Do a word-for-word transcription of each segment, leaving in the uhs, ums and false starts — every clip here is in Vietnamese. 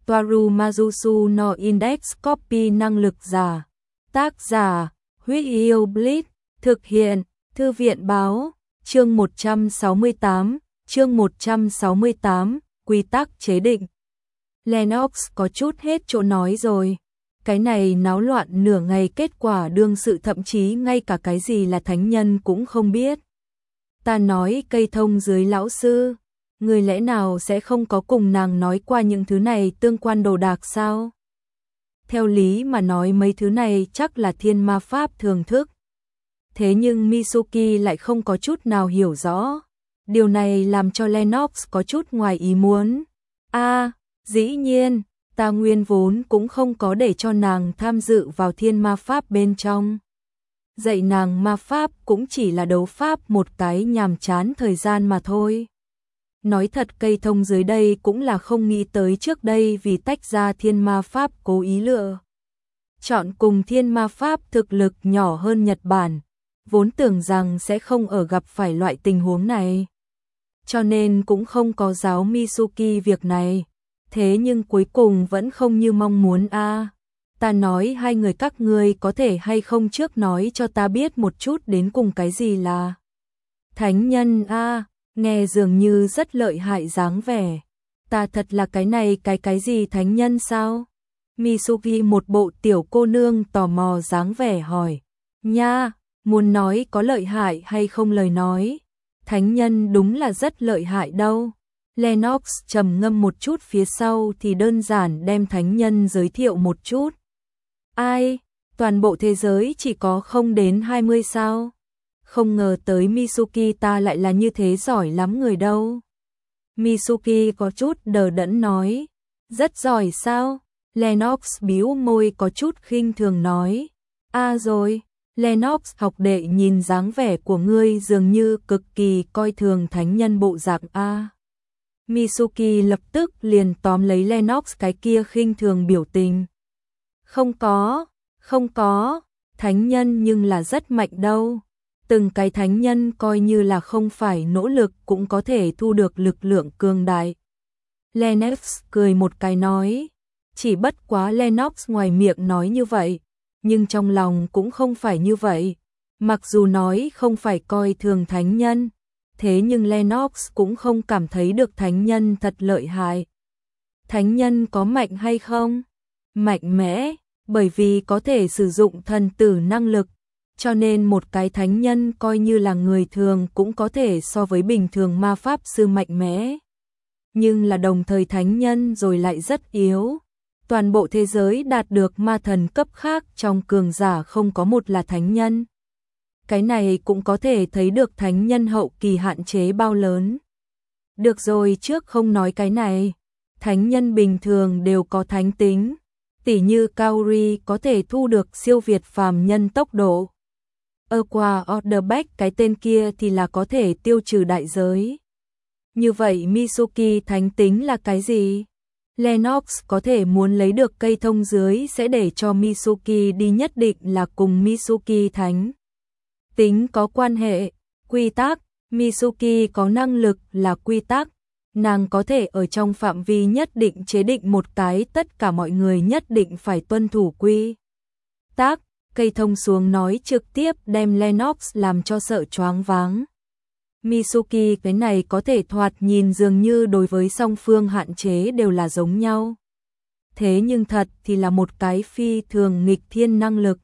Toaru Majusu no Index Copy năng lực giả. Tác giả, Huyết Yêu Blitz, thực hiện, Thư viện báo, chương một trăm sáu mươi tám, chương một trăm sáu mươi tám, quy tắc chế định. Lennox có chút hết chỗ nói rồi. Cái này náo loạn nửa ngày kết quả đương sự thậm chí ngay cả cái gì là thánh nhân cũng không biết. Ta nói cây thông dưới lão sư, người lẽ nào sẽ không có cùng nàng nói qua những thứ này tương quan đồ đạc sao? Theo lý mà nói mấy thứ này chắc là thiên ma pháp thường thức. Thế nhưng Mitsuki lại không có chút nào hiểu rõ. Điều này làm cho Lennox có chút ngoài ý muốn. A, à, dĩ nhiên, ta nguyên vốn cũng không có để cho nàng tham dự vào thiên ma pháp bên trong. Dạy nàng ma pháp cũng chỉ là đấu pháp một cái nhàm chán thời gian mà thôi. Nói thật cây thông dưới đây cũng là không nghĩ tới trước đây vì tách ra thiên ma pháp cố ý lựa. Chọn cùng thiên ma pháp thực lực nhỏ hơn Nhật Bản, vốn tưởng rằng sẽ không ở gặp phải loại tình huống này. Cho nên cũng không có giáo Mitsuki việc này. Thế nhưng cuối cùng vẫn không như mong muốn a. À, ta nói hai người các ngươi có thể hay không trước nói cho ta biết một chút đến cùng cái gì là thánh nhân a, à, nghe dường như rất lợi hại dáng vẻ. Ta thật là cái này cái cái gì thánh nhân sao? Mitsuki một bộ tiểu cô nương tò mò dáng vẻ hỏi. Nha, muốn nói có lợi hại hay không lời nói. Thánh nhân đúng là rất lợi hại đâu. Lennox trầm ngâm một chút phía sau thì đơn giản đem thánh nhân giới thiệu một chút. Ai, toàn bộ thế giới chỉ có không đến hai mươi sao? Không ngờ tới Mitsuki ta lại là như thế giỏi lắm người đâu. Mitsuki có chút đờ đẫn nói. Rất giỏi sao? Lennox bĩu môi có chút khinh thường nói. À rồi, Lennox học đệ nhìn dáng vẻ của ngươi dường như cực kỳ coi thường thánh nhân bộ dạng a. Mitsuki lập tức liền tóm lấy Lennox cái kia khinh thường biểu tình. Không có, không có, thánh nhân nhưng là rất mạnh đâu. Từng cái thánh nhân coi như là không phải nỗ lực cũng có thể thu được lực lượng cường đại. Lennox cười một cái nói. Chỉ bất quá Lennox ngoài miệng nói như vậy, nhưng trong lòng cũng không phải như vậy. Mặc dù nói không phải coi thường thánh nhân, thế nhưng Lennox cũng không cảm thấy được thánh nhân thật lợi hại. Thánh nhân có mạnh hay không? Mạnh mẽ, bởi vì có thể sử dụng thần tử năng lực, cho nên một cái thánh nhân coi như là người thường cũng có thể so với bình thường ma pháp sư mạnh mẽ. Nhưng là đồng thời thánh nhân rồi lại rất yếu. Toàn bộ thế giới đạt được ma thần cấp khác trong cường giả không có một là thánh nhân. Cái này cũng có thể thấy được thánh nhân hậu kỳ hạn chế bao lớn. Được rồi, trước không nói cái này. Thánh nhân bình thường đều có thánh tính. Tỉ như Kaori có thể thu được siêu việt phàm nhân tốc độ. Ở qua Orderback cái tên kia thì là có thể tiêu trừ đại giới. Như vậy Mitsuki thánh tính là cái gì? Lennox có thể muốn lấy được cây thông dưới sẽ để cho Mitsuki đi, nhất định là cùng Mitsuki thánh tính có quan hệ. Quy tắc, Mitsuki có năng lực là quy tắc. Nàng có thể ở trong phạm vi nhất định chế định một cái tất cả mọi người nhất định phải tuân thủ quy tắc. Cây thông xuống nói trực tiếp đem Lennox làm cho sợ choáng váng. Mitsuki cái này có thể thoạt nhìn dường như đối với song phương hạn chế đều là giống nhau. Thế nhưng thật thì là một cái phi thường nghịch thiên năng lực.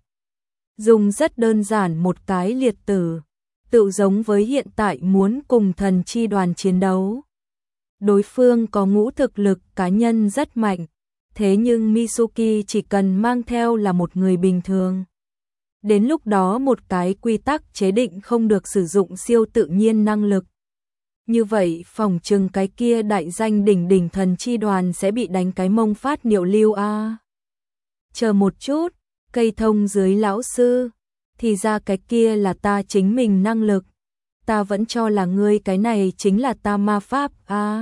Dùng rất đơn giản một cái liệt tử, tự giống với hiện tại muốn cùng thần chi đoàn chiến đấu. Đối phương có ngũ thực lực cá nhân rất mạnh, thế nhưng Mitsuki chỉ cần mang theo là một người bình thường. Đến lúc đó một cái quy tắc chế định không được sử dụng siêu tự nhiên năng lực. Như vậy phòng trừng cái kia đại danh đỉnh đỉnh thần chi đoàn sẽ bị đánh cái mông phát niệu lưu a. À. Chờ một chút, cây thông dưới lão sư, thì ra cái kia là ta chính mình năng lực. Ta vẫn cho là ngươi cái này chính là ta ma pháp a. À.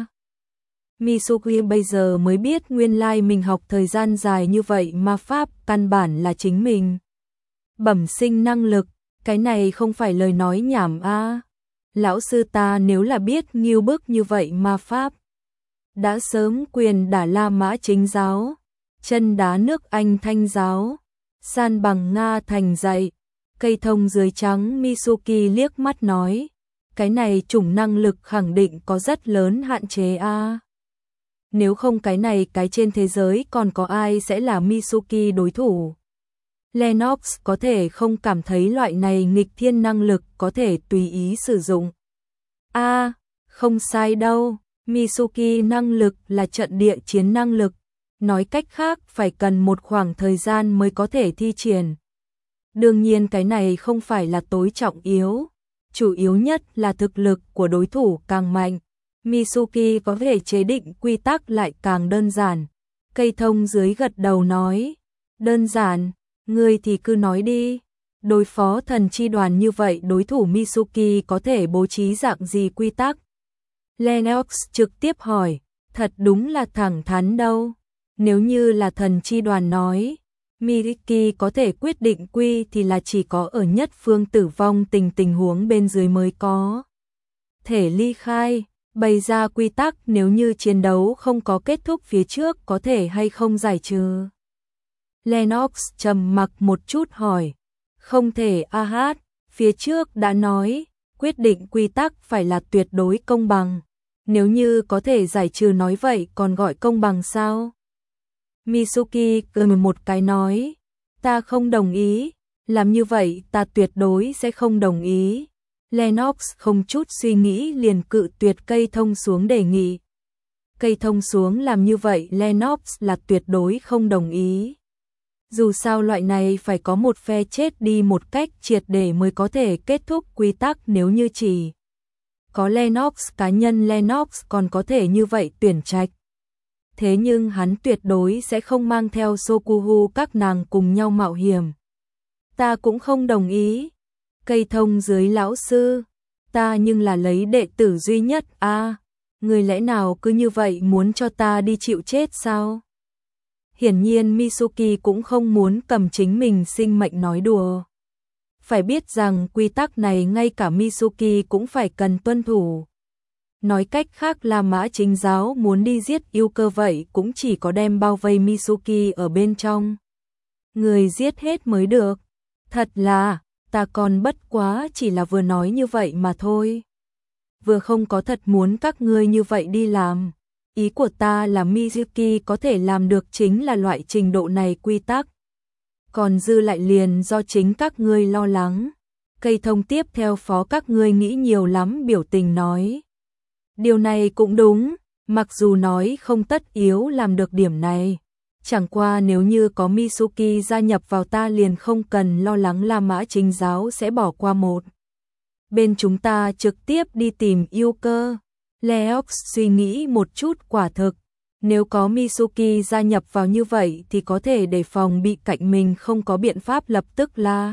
Mitsuki bây giờ mới biết nguyên lai mình học thời gian dài như vậy ma pháp căn bản là chính mình bẩm sinh năng lực, cái này không phải lời nói nhảm a. À. Lão sư ta nếu là biết nghiêu bức như vậy ma pháp, đã sớm quyền đả La Mã Chính giáo, chân đá nước Anh Thanh giáo, san bằng Nga thành dậy. Cây thông dưới trắng Mitsuki liếc mắt nói, cái này chủng năng lực khẳng định có rất lớn hạn chế a. À. Nếu không cái này cái trên thế giới còn có ai sẽ là Mitsuki đối thủ. Lennox có thể không cảm thấy loại này nghịch thiên năng lực có thể tùy ý sử dụng. A, à, không sai đâu, Mitsuki năng lực là trận địa chiến năng lực, nói cách khác phải cần một khoảng thời gian mới có thể thi triển. Đương nhiên cái này không phải là tối trọng yếu, chủ yếu nhất là thực lực của đối thủ càng mạnh, Mitsuki có thể chế định quy tắc lại càng đơn giản. Cây thông dưới gật đầu nói, đơn giản, ngươi thì cứ nói đi, đối phó thần chi đoàn như vậy đối thủ Mitsuki có thể bố trí dạng gì quy tắc? Lennox trực tiếp hỏi, thật đúng là thẳng thắn đâu, nếu như là thần chi đoàn nói, Mitsuki có thể quyết định quy thì là chỉ có ở nhất phương tử vong tình tình huống bên dưới mới có thể ly khai, bày ra quy tắc nếu như chiến đấu không có kết thúc phía trước có thể hay không giải trừ. Lennox trầm mặc một chút hỏi, không thể a hát, phía trước đã nói, quyết định quy tắc phải là tuyệt đối công bằng, nếu như có thể giải trừ nói vậy còn gọi công bằng sao? Mitsuki cười một cái nói, ta không đồng ý, làm như vậy ta tuyệt đối sẽ không đồng ý. Lennox không chút suy nghĩ liền cự tuyệt cây thông xuống đề nghị. Cây thông xuống làm như vậy Lennox là tuyệt đối không đồng ý. Dù sao loại này phải có một phe chết đi một cách triệt để mới có thể kết thúc quy tắc, nếu như chỉ có Lennox cá nhân Lennox còn có thể như vậy tuyển trạch. Thế nhưng hắn tuyệt đối sẽ không mang theo Sokuhu các nàng cùng nhau mạo hiểm. Ta cũng không đồng ý. Cây thông dưới lão sư, ta nhưng là lấy đệ tử duy nhất a, à, người lẽ nào cứ như vậy muốn cho ta đi chịu chết sao? Hiển nhiên Mitsuki cũng không muốn cầm chính mình sinh mệnh nói đùa. Phải biết rằng quy tắc này ngay cả Mitsuki cũng phải cần tuân thủ. Nói cách khác La Mã Chính giáo muốn đi giết yêu cơ vậy cũng chỉ có đem bao vây Mitsuki ở bên trong. Người giết hết mới được. Thật là, ta còn bất quá chỉ là vừa nói như vậy mà thôi. Vừa không có thật muốn các ngươi như vậy đi làm. Ý của ta là Mitsuki có thể làm được chính là loại trình độ này quy tắc. Còn dư lại liền do chính các ngươi lo lắng. Cây thông tiếp theo phó các ngươi nghĩ nhiều lắm biểu tình nói. Điều này cũng đúng, mặc dù nói không tất yếu làm được điểm này. Chẳng qua nếu như có Mitsuki gia nhập vào ta liền không cần lo lắng La Mã Chính giáo sẽ bỏ qua một bên chúng ta trực tiếp đi tìm yêu cơ. Lennox suy nghĩ một chút, quả thực, nếu có Mitsuki gia nhập vào như vậy thì có thể đề phòng bị cạnh mình không có biện pháp lập tức La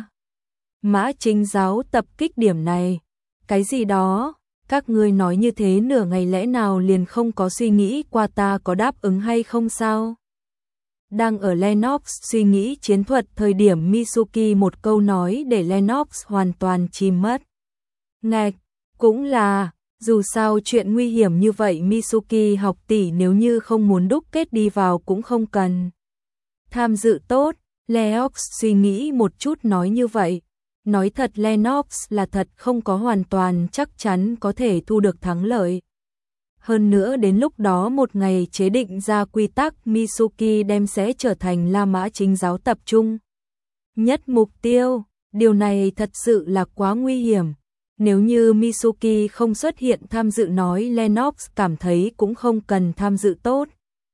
Mã Chính giáo tập kích điểm này. Cái gì đó, các ngươi nói như thế nửa ngày lẽ nào liền không có suy nghĩ qua ta có đáp ứng hay không sao? Đang ở Lennox suy nghĩ chiến thuật thời điểm Mitsuki một câu nói để Lennox hoàn toàn chìm mất. Ngạch, cũng là, dù sao chuyện nguy hiểm như vậy Mitsuki học tỷ nếu như không muốn đúc kết đi vào cũng không cần tham dự tốt. Lennox suy nghĩ một chút nói như vậy. Nói thật Lennox là thật không có hoàn toàn chắc chắn có thể thu được thắng lợi. Hơn nữa đến lúc đó một ngày chế định ra quy tắc Mitsuki đem sẽ trở thành La Mã Chính giáo tập trung nhất mục tiêu. Điều này thật sự là quá nguy hiểm. Nếu như Mitsuki không xuất hiện tham dự nói Lennox cảm thấy cũng không cần tham dự tốt.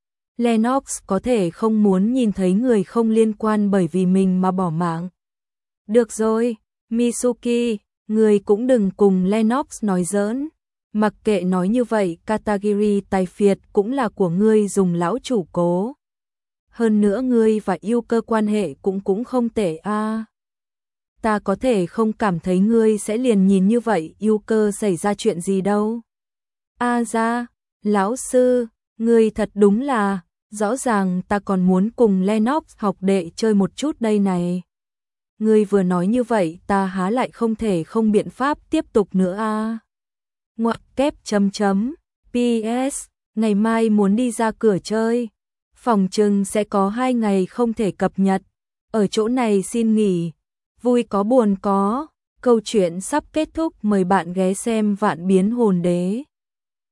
Lennox có thể không muốn nhìn thấy người không liên quan bởi vì mình mà bỏ mạng. Được rồi, Mitsuki, người cũng đừng cùng Lennox nói giỡn. Mặc kệ nói như vậy, Katagiri tài phiệt cũng là của ngươi dùng lão chủ cố. Hơn nữa ngươi và yêu cơ quan hệ cũng cũng không tệ a. À. Ta có thể không cảm thấy ngươi sẽ liền nhìn như vậy yêu cơ xảy ra chuyện gì đâu. A à ra, lão sư, ngươi thật đúng là, rõ ràng ta còn muốn cùng Lennox học đệ chơi một chút đây này. Ngươi vừa nói như vậy ta há lại không thể không biện pháp tiếp tục nữa a. À. Ngoặc kép chấm chấm, pê ét, ngày mai muốn đi ra cửa chơi, phòng chừng sẽ có hai ngày không thể cập nhật, ở chỗ này xin nghỉ, vui có buồn có, câu chuyện sắp kết thúc, mời bạn ghé xem Vạn Biến Hồn Đế.